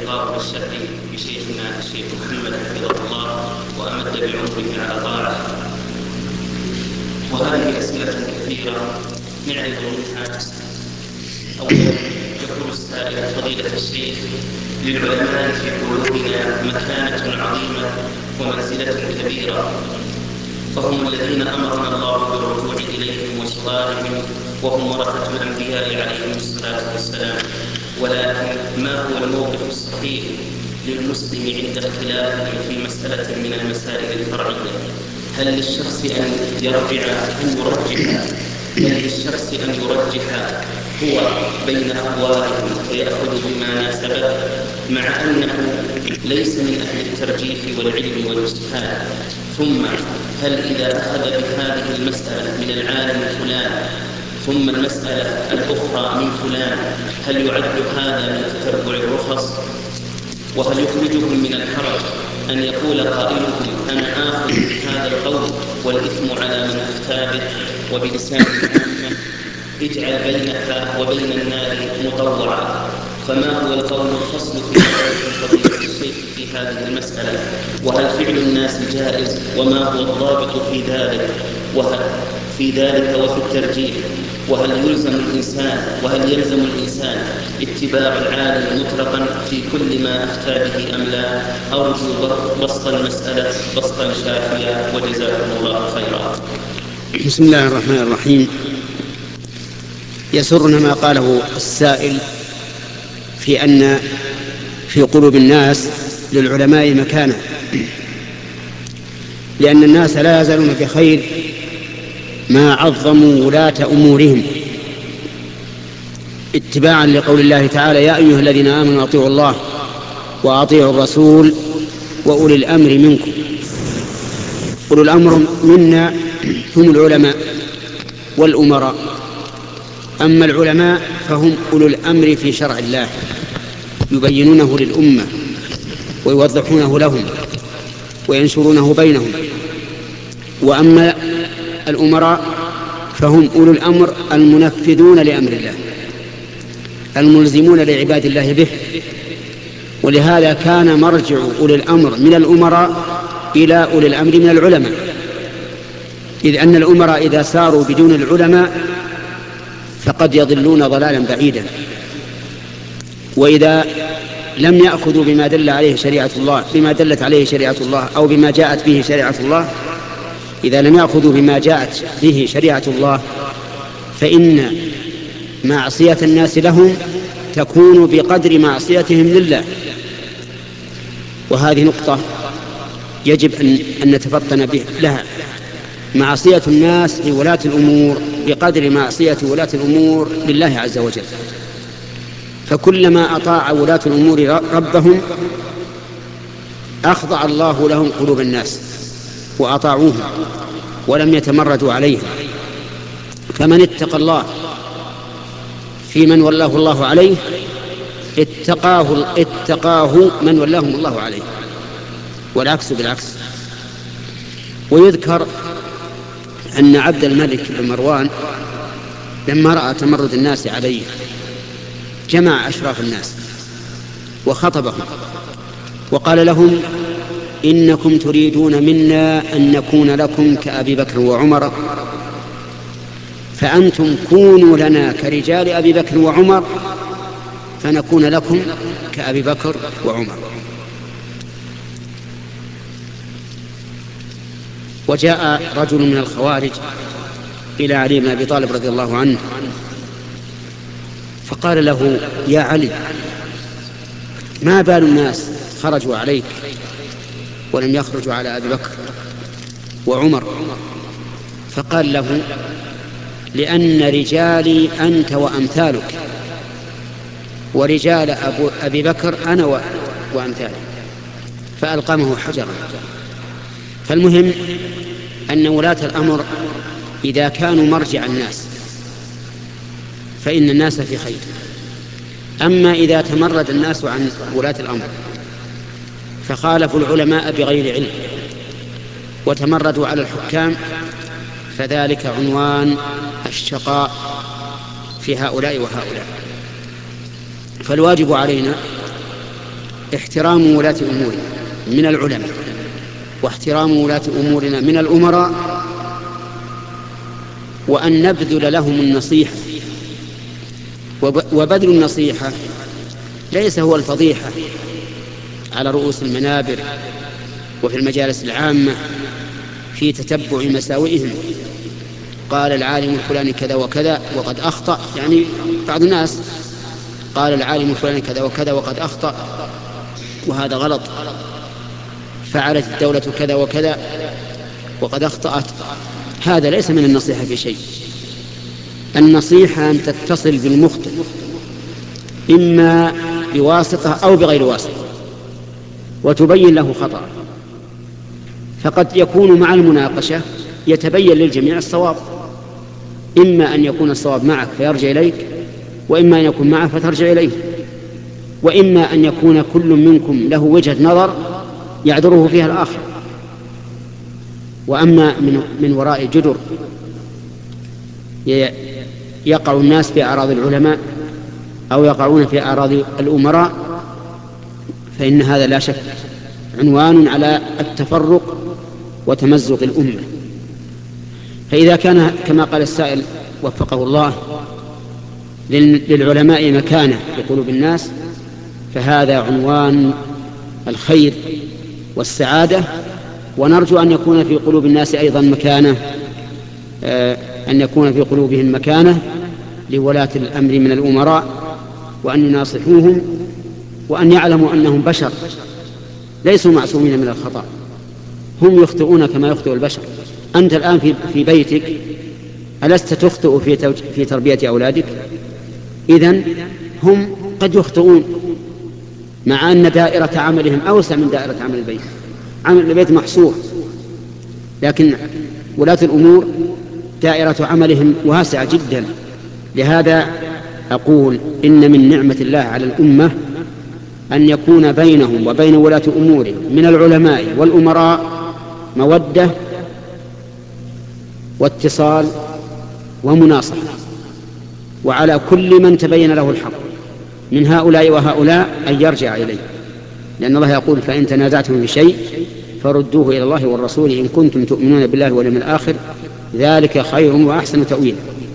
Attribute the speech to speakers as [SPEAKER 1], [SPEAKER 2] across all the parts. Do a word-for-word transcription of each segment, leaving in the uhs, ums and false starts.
[SPEAKER 1] اللقاء والسعي بشيخنا الشيخ محمد حفظه الله وأمد بعمره على طاعته. وهذه أسئلة كثيرة نعرض منها. أولا يقول السائل: فضيلة الشيخ، للعلماء في قلوبنا مكانة عظيمة ومنزلة كبيرة، فهم الذين أمرنا الله بالرجوع إليهم وصلاتهم، وهم ورثة الأنبياء عليهم الصلاة والسلام. ولكن ما هو الموقف الصحيح للمسلم عند اختلافهم في مسألة من المسائل الفرعية؟ هل للشخص أن يرجع أن يرجح هل للشخص أن يرجح هو بين أقوالهم فيأخذ بما ناسبه، مع أنه ليس من أهل الترجيح والعلم والاجتهاد؟ ثم هل إذا أخذ بهذه المسألة من العالم فلان ثم المسألة الأخرى من فلان، هل يعد هذا من تتبع الرخص؟ وهل يخرجهم من الحرج أن يقول قائلهم: أنا آخذ بهذا القول والإثم على من أفتى به، وبلسان العامة اجعل بينك وبين النار مطوعا؟ فما هو القول الفصل في فضيلة الشيخ في هذه المسألة؟ وهل فعل الناس جائز؟ وما هو الضابط في ذلك وهل في ذلك وفي الترجيح؟ وهل يلزم الإنسان وهل يلزم الإنسان اتباع العالم مطلقا في كل ما أفتى به أم لا؟ أرجو بسط المسألة بسطا شافيا، وجزاكم الله خيرا.
[SPEAKER 2] بسم الله الرحمن الرحيم. يسرنا ما قاله السائل في أن في قلوب الناس للعلماء مكانة، لأن الناس لا يزالون بخير ما عظموا ولاة أمورهم اتباعا لقول الله تعالى: يا أيها الذين آمنوا أطيعوا الله وأطيعوا الرسول وأولي الأمر منكم. أولي الأمر منا هم العلماء والأمراء. أما العلماء فهم أولو الأمر في شرع الله، يبينونه للأمة ويوضحونه لهم وينشرونه بينهم. وأما الأمراء فهم أولو الأمر المنفذون لأمر الله، الملزمون لعباد الله به. ولهذا كان مرجع أولي الأمر من الأمراء إلى أولي الأمر من العلماء، إذ أن الأمراء إذا ساروا بدون العلماء فقد يضلون ضلالا بعيدا. وإذا لم يأخذوا بما دل عليه شريعة الله بما دلت عليه شريعة الله أو بما جاءت به شريعة الله إذا لم يأخذوا بما جاءت به شريعة الله فإن معصية الناس لهم تكون بقدر معصيتهم لله. وهذه نقطة يجب أن, أن نتفطن به لها. معصية الناس لولاة الأمور بقدر معصية ولاة الأمور لله عز وجل. فكلما أطاع ولاة الأمور ربهم أخضع الله لهم قلوب الناس وأطاعوهم ولم يتمردوا عليهم. فمن اتقى الله في من ولاه الله عليه اتقاه, اتقاه من ولاهم الله عليه، والعكس بالعكس. ويذكر أن عبد الملك بن مروان لما رأى تمرد الناس عليه جمع أشراف الناس وخطبهم وقال لهم: إنكم تريدون منا أن نكون لكم كأبي بكر وعمر، فأنتم كونوا لنا كرجال أبي بكر وعمر فنكون لكم كأبي بكر وعمر. وجاء رجل من الخوارج إلى علي بن أبي طالب رضي الله عنه فقال له: يا علي، ما بال الناس خرجوا عليك ولم يخرجوا على أبي بكر وعمر؟ فقال له: لأن رجالي أنت وأمثالك، ورجال أبو أبي بكر أنا وأمثالي. فألقمه حجرا. فالمهم أن ولاة الأمر إذا كانوا مرجع الناس فإن الناس في خير. أما إذا تمرد الناس عن ولاة الأمر فخالفوا العلماء بغير علم وتمردوا على الحكام فذلك عنوان الشقاء في هؤلاء وهؤلاء. فالواجب علينا احترام ولاة أمورنا من العلماء، واحترام ولاة أمورنا من الأمراء، وأن نبذل لهم النصيحة. وبذل النصيحة ليس هو الفضيحة على رؤوس المنابر وفي المجالس العامة في تتبع مساوئهم. قال العالم الفلاني كذا وكذا وقد أخطأ، يعني بعض الناس قال العالم الفلاني كذا وكذا وقد أخطأ وهذا غلط، فعلت الدولة كذا وكذا وقد أخطأت. هذا ليس من النصيحة في شيء. النصيحة أن تتصل بالمخطئ إما بواسطة أو بغير واسطة وتبين له خطأ. فقد يكون مع المناقشة يتبين للجميع الصواب، إما أن يكون الصواب معك فيرجع إليك، وإما أن يكون معه فترجع إليه، وإما أن يكون كل منكم له وجهة نظر يعذره فيها الآخر. وأما من, من وراء جدر يقع الناس في أعراض العلماء أو يقعون في أعراض الأمراء، فإن هذا لا شك عنوان على التفرق وتمزق الأمة. فإذا كان كما قال السائل وفقه الله للعلماء مكانة في قلوب الناس، فهذا عنوان الخير والسعادة، ونرجو أن يكون في قلوب الناس أيضا مكانة، أن يكون في قلوبهم مكانة لولاة الأمر من الأمراء، وأن يناصحوهم، وأن يعلموا أنهم بشر ليسوا معصومين من الخطأ، هم يخطئون كما يخطئ البشر. أنت الآن في, في بيتك ألست تخطئ في, في تربية أولادك؟ إذن هم قد يخطئون، مع أن دائرة عملهم أوسع من دائرة عمل البيت. عمل البيت محصور، لكن ولاة الأمور دائرة عملهم واسعة جدا. لهذا أقول إن من نعمة الله على الأمة أن يكون بينهم وبين ولاة أمورهم من العلماء والأمراء مودة واتصال ومناصحة، وعلى كل من تبين له الحق من هؤلاء وهؤلاء أن يرجع إليه، لأن الله يقول فإن تنازعتم في شيء فردوه إلى الله والرسول إن كنتم تؤمنون بالله واليوم الآخر ذلك خير وأحسن تأويلا.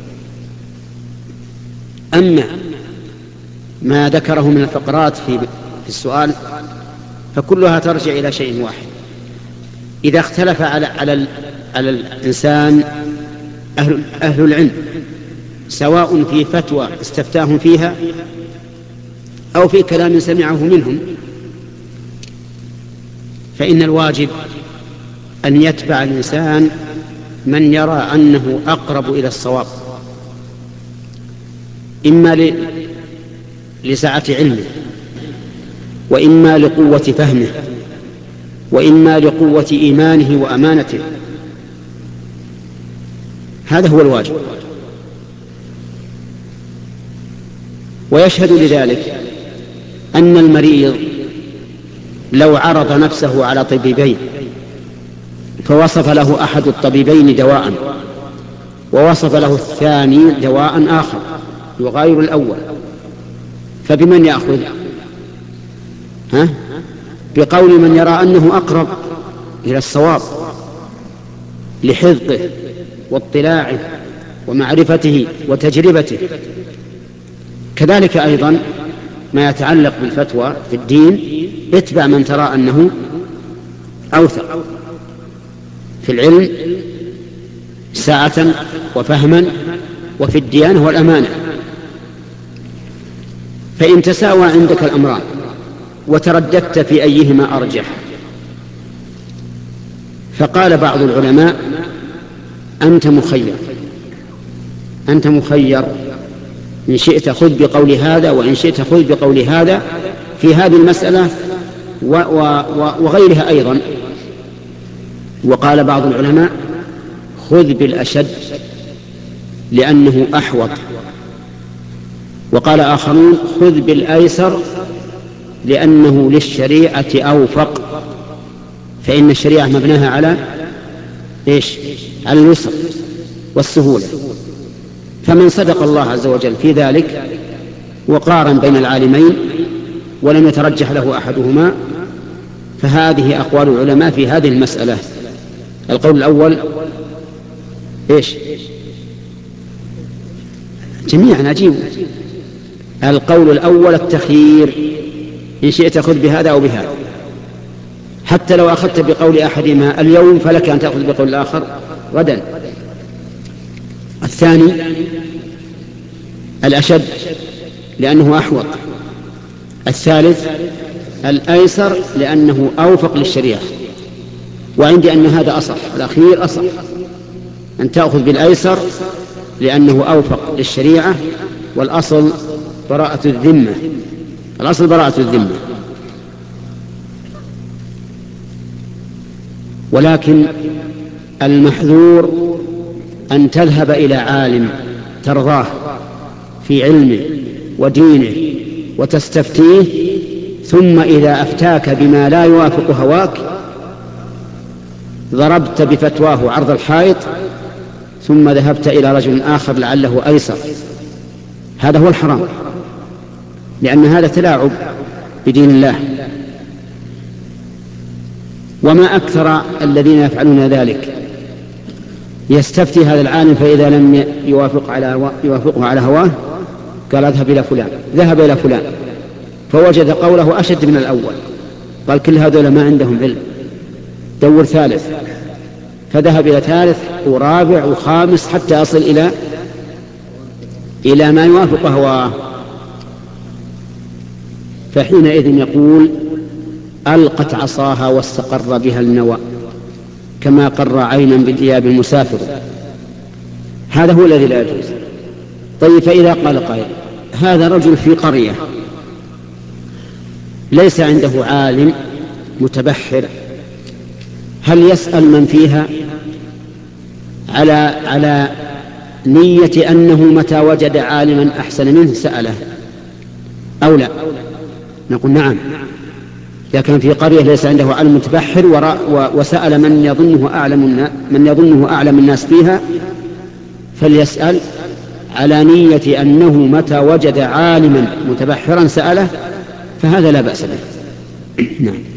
[SPEAKER 2] أما ما ذكره من الفقرات في السؤال فكلها ترجع إلى شيء واحد: إذا اختلف على, على, على الإنسان أهل, أهل العلم سواء في فتوى استفتاهم فيها أو في كلام سمعه منهم، فإن الواجب أن يتبع الإنسان من يرى أنه أقرب إلى الصواب، إما لسعة علمه، وإما لقوة فهمه، وإما لقوة إيمانه وأمانته. هذا هو الواجب. ويشهد لذلك أن المريض لو عرض نفسه على طبيبين فوصف له أحد الطبيبين دواء ووصف له الثاني دواء آخر يغاير الأول، فبمن يأخذ؟ ها؟ بقول من يرى أنه أقرب إلى الصواب لحفظه واطلاعه ومعرفته وتجربته. كذلك أيضا ما يتعلق بالفتوى في الدين، اتبع من ترى أنه أوثق في العلم ساعة وفهما وفي الديانة والأمانة. فإن تساوى عندك الأمران وترددت في أيهما أرجح، فقال بعض العلماء أنت مخير أنت مخير إن شئت خذ بقول هذا وإن شئت خذ بقول هذا في هذه المسألة وغيرها أيضا. وقال بعض العلماء خذ بالأشد لأنه أحوط، وقال آخرون خذ بالأيسر لأنه للشريعة أوفق، فإن الشريعة مبناها على إيش؟ على اليسر والسهولة. فمن صدق الله عز وجل في ذلك وقارن بين العالمين ولم يترجح له أحدهما، فهذه أقوال العلماء في هذه المسألة. القول الأول إيش؟ جميعا عجيب. القول الأول التخيير، إن شئت خذ بهذا أو بهذا، حتى لو أخذت بقول أحدهما اليوم فلك أن تأخذ بقول الآخر غدا. الثاني الأشد لأنه أحوط. الثالث الأيسر لأنه أوفق للشريعة، وعندي أن هذا أصح، الأخير أصح، أن تأخذ بالأيسر لأنه أوفق للشريعة، والأصل براءة الذمة، الأصل براءة الذمة. ولكن المحذور أن تذهب إلى عالم ترضاه في علمه ودينه وتستفتيه، ثم إذا أفتاك بما لا يوافق هواك ضربت بفتواه عرض الحائط، ثم ذهبت إلى رجل آخر لعله أيسر. هذا هو الحرام، لأن هذا تلاعب بدين الله. وما أكثر الذين يفعلون ذلك، يستفتي هذا العالم فإذا لم يوافق على يوافقه على هواه قال اذهب إلى فلان، ذهب إلى فلان فوجد قوله أشد من الأول، قال كل هذول ما عندهم علم، دور ثالث، فذهب إلى ثالث ورابع وخامس حتى أصل إلى إلى ما يوافق هواه. فحينئذ يقول ألقت عصاها واستقر بها النوى، كما قر عينا بالإياب المسافر. هذا هو الذي لا يجوز. طيب، فإذا قال قائل هذا رجل في قرية ليس عنده عالم متبحر، هل يسأل من فيها على على نية أنه متى وجد عالما أحسن منه سأله أو لا؟ نقول نعم، إذا كان في قرية ليس عنده عالم متبحر وسأل من يظنه أعلم من يظنه أعلم الناس فيها، فليسأل على نية أنه متى وجد عالما متبحرا سأله، فهذا لا بأس به. نعم.